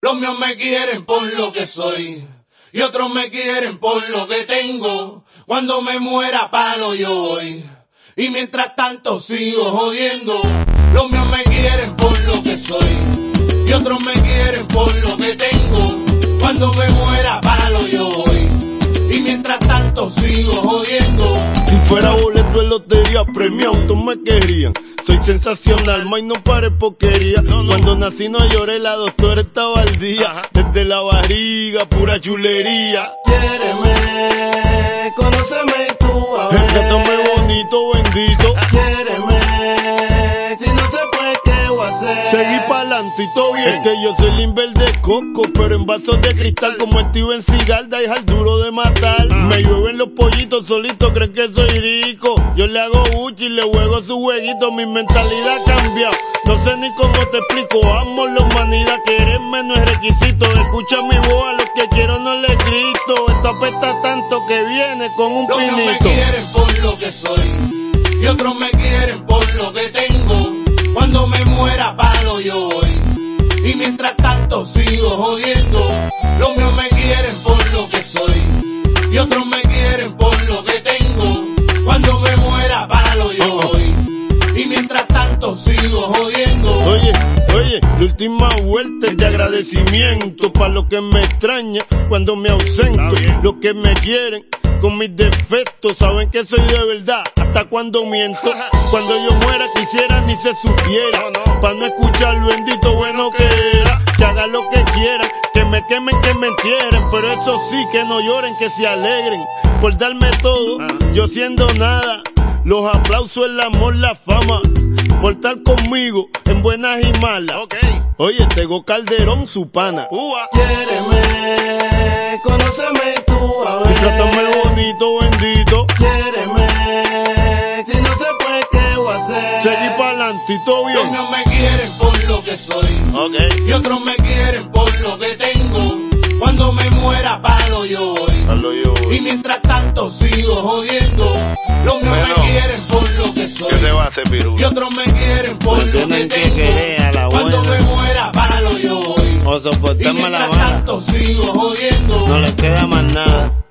Los míos me quieren por lo que soy y otros me quieren por lo que tengo. Cuando me muera palo yo voy y mientras tanto sigo jodiendo. Los míos me quieren por lo que soy y otros me quieren por lo que tengo. Cuando me muera palo yo voy y mientras tanto sigo jodiendo. Si fuera boleto de lotería premiado, todos me querían. Soy sensacional, ma, y no pare porquería. Cuando nací no lloré, la doctora estaba al día. Desde la barriga, pura chulería. Quiéreme, conóceme tú a ver. Trátame bonito, bendito. Quiéreme, si no se puede, ¿qué voy a hacer? Seguí pa'lante y todo bien. Es que yo soy Limber de coco, pero en vasos de cristal. Como Steven Seagal, da al duro de matar. Me llueven los pollitos solitos, creen que soy rico. Yo le hago buchi y le juego su jueguito. Mi mentalidad ha cambiado, no sé ni cómo te explico. Amo la humanidad, quererme no es requisito. Escucha mi voz, a los que quiero no les grito. Esto apesta tanto que viene con un pinito. Los me quieren por lo que soy y otros me quieren por lo que tengo. Cuando me muera palo yo voy y mientras tanto sigo jodiendo. Los míos me quieren por lo que soy y otros me quieren por lo que tengo. Cuando me muera palo yo voy y mientras tanto sigo jodiendo. Oye, la última vuelta es de agradecimiento pa' los que me extrañan cuando me ausento. Los que me quieren con mis defectos saben que soy de verdad hasta cuando miento. Cuando yo muera quisiera ni se supiera, pa' no escuchar lo bendito bueno que era. Que hagan lo que quieran, que me quemen, que me entierren, pero eso sí, que no lloren, que se alegren por darme todo, yo siendo nada. Los aplausos, el amor, la fama, por estar conmigo en buenas y malas. Oye, Tego Calderón, su pana. Quiéreme, conóceme tú a ver. Y trátame bonito, bendito. Quiéreme, si no se puede, ¿qué voy a hacer? Seguí pa'lante y todo bien. Los míos me quieren por lo que soy y otros me quieren por lo que tengo. Cuando me muera palo yo voy y mientras tanto sigo jodiendo. Los míos me quieren por lo que soy. ¿Qué te va a hacer, Piru? Y otros me quieren por lo que tengo. Cuando me muera palo yo voy O soportarme y la mientras bala. tanto sigo jodiendo. No le queda más nada.